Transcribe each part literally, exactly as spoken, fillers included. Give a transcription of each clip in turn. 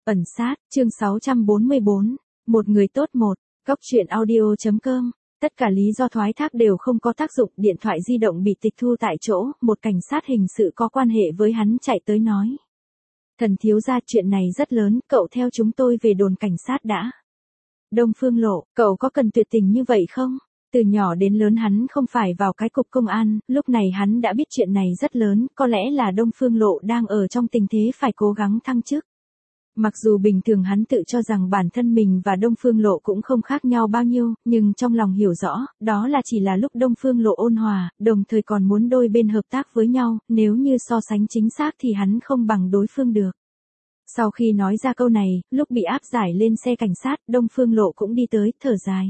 Ẩn sát, chương sáu trăm bốn mươi bốn, một người tốt một, Cóc truyện audio chấm com. Tất cả lý do thoái thác đều không có tác dụng, điện thoại di động bị tịch thu tại chỗ, một cảnh sát hình sự có quan hệ với hắn chạy tới nói. Thần thiếu gia, chuyện này rất lớn, cậu theo chúng tôi về đồn cảnh sát đã. Đông Phương Lộ, cậu có cần tuyệt tình như vậy không? Từ nhỏ đến lớn hắn không phải vào cái cục công an, lúc này hắn đã biết chuyện này rất lớn, có lẽ là Đông Phương Lộ đang ở trong tình thế phải cố gắng thăng chức. Mặc dù bình thường hắn tự cho rằng bản thân mình và Đông Phương Lộ cũng không khác nhau bao nhiêu, nhưng trong lòng hiểu rõ, đó là chỉ là lúc Đông Phương Lộ ôn hòa, đồng thời còn muốn đôi bên hợp tác với nhau, nếu như so sánh chính xác thì hắn không bằng đối phương được. Sau khi nói ra câu này, lúc bị áp giải lên xe cảnh sát, Đông Phương Lộ cũng đi tới, thở dài.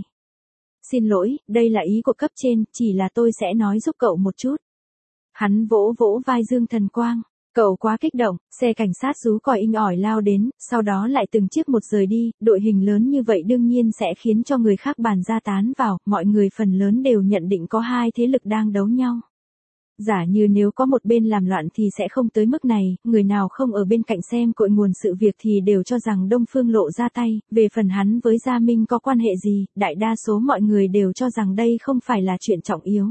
Xin lỗi, đây là ý của cấp trên, chỉ là tôi sẽ nói giúp cậu một chút. Hắn vỗ vỗ vai Dương Thần Quang. Cậu quá kích động, xe cảnh sát rú còi inh ỏi lao đến, sau đó lại từng chiếc một rời đi, đội hình lớn như vậy đương nhiên sẽ khiến cho người khác bàn ra tán vào, mọi người phần lớn đều nhận định có hai thế lực đang đấu nhau. Giả như nếu có một bên làm loạn thì sẽ không tới mức này, người nào không ở bên cạnh xem cội nguồn sự việc thì đều cho rằng Đông Phương Lộ ra tay, về phần hắn với Gia Minh có quan hệ gì, đại đa số mọi người đều cho rằng đây không phải là chuyện trọng yếu.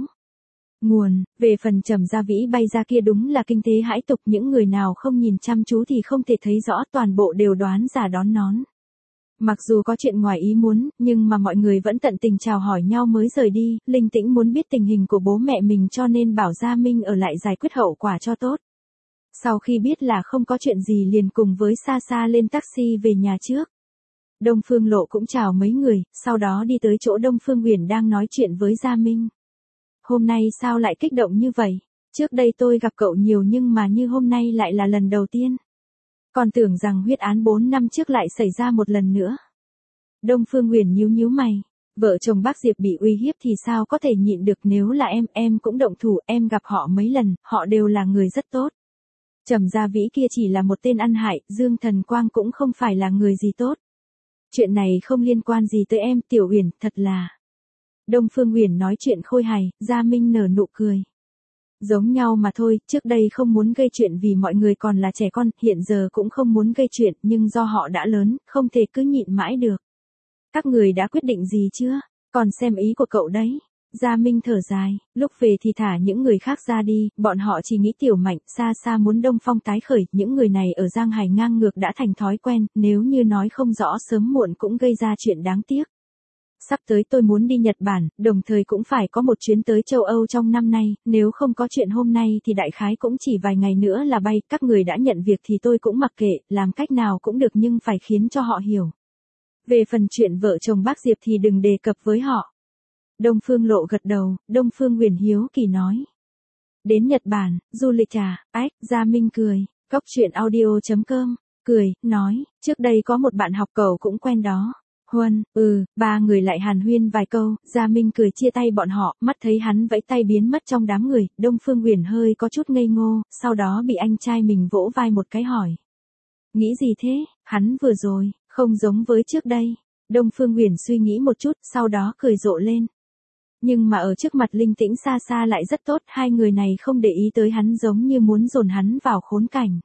Nguồn, về phần Trầm Gia Vĩ bay ra kia đúng là kinh tế hãi tục, những người nào không nhìn chăm chú thì không thể thấy rõ, toàn bộ đều đoán giả đón nón. Mặc dù có chuyện ngoài ý muốn, nhưng mà mọi người vẫn tận tình chào hỏi nhau mới rời đi, Linh Tĩnh muốn biết tình hình của bố mẹ mình cho nên bảo Gia Minh ở lại giải quyết hậu quả cho tốt. Sau khi biết là không có chuyện gì liền cùng với Sa Sa lên taxi về nhà trước. Đông Phương Lộ cũng chào mấy người, sau đó đi tới chỗ Đông Phương Uyển đang nói chuyện với Gia Minh. Hôm nay sao lại kích động như vậy? Trước đây tôi gặp cậu nhiều nhưng mà như hôm nay lại là lần đầu tiên. Còn tưởng rằng huyết án bốn năm trước lại xảy ra một lần nữa. Đông Phương Uyển nhíu nhíu mày. Vợ chồng bác Diệp bị uy hiếp thì sao có thể nhịn được, nếu là em, em cũng động thủ, em gặp họ mấy lần, họ đều là người rất tốt. Trầm Gia Vĩ kia chỉ là một tên ăn hại, Dương Thần Quang cũng không phải là người gì tốt. Chuyện này không liên quan gì tới em, Tiểu Uyển, thật là... Đông Phương Uyển nói chuyện khôi hài, Gia Minh nở nụ cười. Giống nhau mà thôi, trước đây không muốn gây chuyện vì mọi người còn là trẻ con, hiện giờ cũng không muốn gây chuyện, nhưng do họ đã lớn, không thể cứ nhịn mãi được. Các người đã quyết định gì chưa? Còn xem ý của cậu đấy. Gia Minh thở dài, lúc về thì thả những người khác ra đi, bọn họ chỉ nghĩ Tiểu Mạnh, Sa Sa muốn Đông Phong tái khởi, những người này ở Giang Hải ngang ngược đã thành thói quen, nếu như nói không rõ sớm muộn cũng gây ra chuyện đáng tiếc. Sắp tới tôi muốn đi Nhật Bản, đồng thời cũng phải có một chuyến tới châu Âu trong năm nay, nếu không có chuyện hôm nay thì đại khái cũng chỉ vài ngày nữa là bay, các người đã nhận việc thì tôi cũng mặc kệ, làm cách nào cũng được nhưng phải khiến cho họ hiểu. Về phần chuyện vợ chồng bác Diệp thì đừng đề cập với họ. Đông Phương Lộ gật đầu, Đông Phương Uyển hiếu kỳ nói. Đến Nhật Bản, du lịch à, ách, Gia Minh cười, Cóc truyện audio chấm com, cười, nói, trước đây có một bạn học cậu cũng quen đó. Huân, ừ, ba người lại hàn huyên vài câu, Gia Minh cười chia tay bọn họ, mắt thấy hắn vẫy tay biến mất trong đám người, Đông Phương Uyển hơi có chút ngây ngô, sau đó bị anh trai mình vỗ vai một cái hỏi. Nghĩ gì thế, hắn vừa rồi, không giống với trước đây. Đông Phương Uyển suy nghĩ một chút, sau đó cười rộ lên. Nhưng mà ở trước mặt Linh Tĩnh Sa Sa lại rất tốt, hai người này không để ý tới hắn giống như muốn dồn hắn vào khốn cảnh.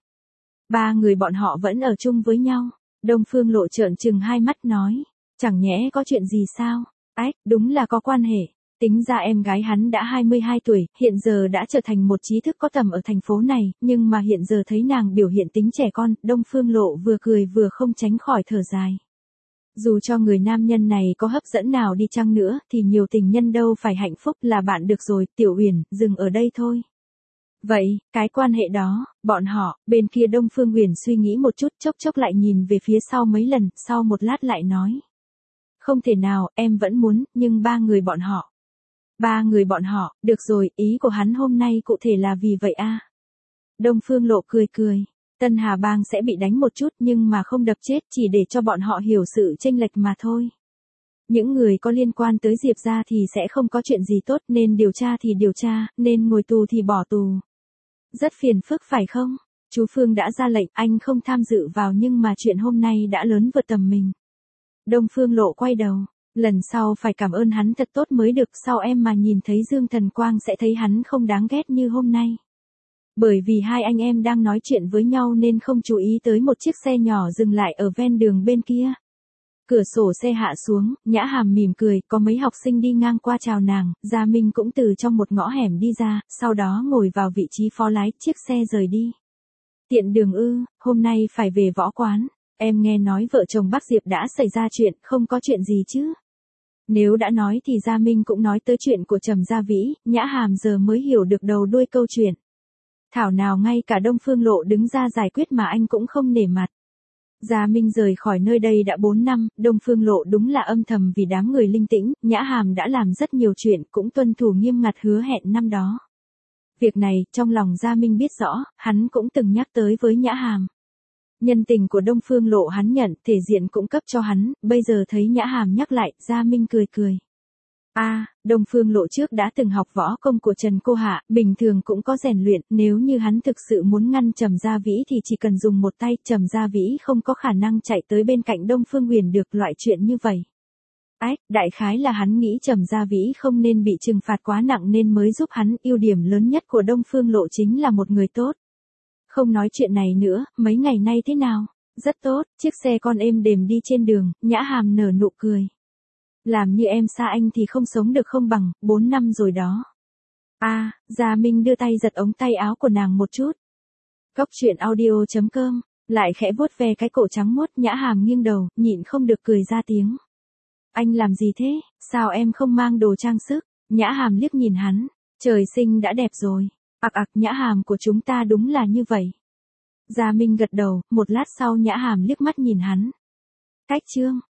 Ba người bọn họ vẫn ở chung với nhau. Đông Phương Lộ trợn trừng hai mắt nói. Chẳng nhẽ có chuyện gì sao? Ách, đúng là có quan hệ. Tính ra em gái hắn đã hai mươi hai tuổi, hiện giờ đã trở thành một trí thức có tầm ở thành phố này, nhưng mà hiện giờ thấy nàng biểu hiện tính trẻ con, Đông Phương Lộ vừa cười vừa không tránh khỏi thở dài. Dù cho người nam nhân này có hấp dẫn nào đi chăng nữa, thì nhiều tình nhân đâu phải hạnh phúc, là bạn được rồi, Tiểu Uyển, dừng ở đây thôi. Vậy, cái quan hệ đó, bọn họ, bên kia Đông Phương Uyển suy nghĩ một chút, chốc chốc lại nhìn về phía sau mấy lần, sau một lát lại nói. Không thể nào, em vẫn muốn, nhưng ba người bọn họ. Ba người bọn họ, được rồi, ý của hắn hôm nay cụ thể là vì vậy a. À? Đông Phương Lộ cười cười, Tân Hà Bang sẽ bị đánh một chút nhưng mà không đập chết, chỉ để cho bọn họ hiểu sự chênh lệch mà thôi. Những người có liên quan tới Diệp gia thì sẽ không có chuyện gì tốt, nên điều tra thì điều tra, nên ngồi tù thì bỏ tù. Rất phiền phức phải không? Chú Phương đã ra lệnh, anh không tham dự vào nhưng mà chuyện hôm nay đã lớn vượt tầm mình. Đông Phương Lộ quay đầu, lần sau phải cảm ơn hắn thật tốt mới được, sau em mà nhìn thấy Dương Thần Quang sẽ thấy hắn không đáng ghét như hôm nay. Bởi vì hai anh em đang nói chuyện với nhau nên không chú ý tới một chiếc xe nhỏ dừng lại ở ven đường bên kia. Cửa sổ xe hạ xuống, Nhã Hàm mỉm cười, có mấy học sinh đi ngang qua chào nàng, Gia Minh cũng từ trong một ngõ hẻm đi ra, sau đó ngồi vào vị trí phó lái, chiếc xe rời đi. Tiện đường ư, hôm nay phải về võ quán, em nghe nói vợ chồng bác Diệp đã xảy ra chuyện, không có chuyện gì chứ? Nếu đã nói thì Gia Minh cũng nói tới chuyện của Trầm Gia Vĩ, Nhã Hàm giờ mới hiểu được đầu đuôi câu chuyện. Thảo nào ngay cả Đông Phương Lộ đứng ra giải quyết mà anh cũng không nể mặt. Gia Minh rời khỏi nơi đây đã bốn năm, Đông Phương Lộ đúng là âm thầm vì đám người linh tĩnh, Nhã Hàm đã làm rất nhiều chuyện, cũng tuân thủ nghiêm ngặt hứa hẹn năm đó. Việc này, trong lòng Gia Minh biết rõ, hắn cũng từng nhắc tới với Nhã Hàm. Nhân tình của Đông Phương Lộ hắn nhận, thể diện cũng cấp cho hắn, bây giờ thấy Nhã Hàm nhắc lại, Gia Minh cười cười. A, à, Đông Phương Lộ trước đã từng học võ công của Trần Cô Hạ, bình thường cũng có rèn luyện, nếu như hắn thực sự muốn ngăn Trầm Gia Vĩ thì chỉ cần dùng một tay, Trầm Gia Vĩ không có khả năng chạy tới bên cạnh Đông Phương Huyền được loại chuyện như vậy. Ách, đại khái là hắn nghĩ Trầm Gia Vĩ không nên bị trừng phạt quá nặng nên mới giúp hắn, ưu điểm lớn nhất của Đông Phương Lộ chính là một người tốt. Không nói chuyện này nữa, mấy ngày nay thế nào? Rất tốt, chiếc xe con êm đềm đi trên đường, Nhã Hàm nở nụ cười. Làm như em xa anh thì không sống được không bằng, bốn năm rồi đó. A, à, Gia Minh đưa tay giật ống tay áo của nàng một chút. Cóc truyện audio chấm com, lại khẽ vuốt ve cái cổ trắng muốt, Nhã Hàm nghiêng đầu, nhịn không được cười ra tiếng. Anh làm gì thế, sao em không mang đồ trang sức? Nhã Hàm liếc nhìn hắn, trời sinh đã đẹp rồi. Ặc ặc, Nhã Hàm của chúng ta đúng là như vậy. Gia Minh gật đầu, một lát sau Nhã Hàm liếc mắt nhìn hắn. Cách chương.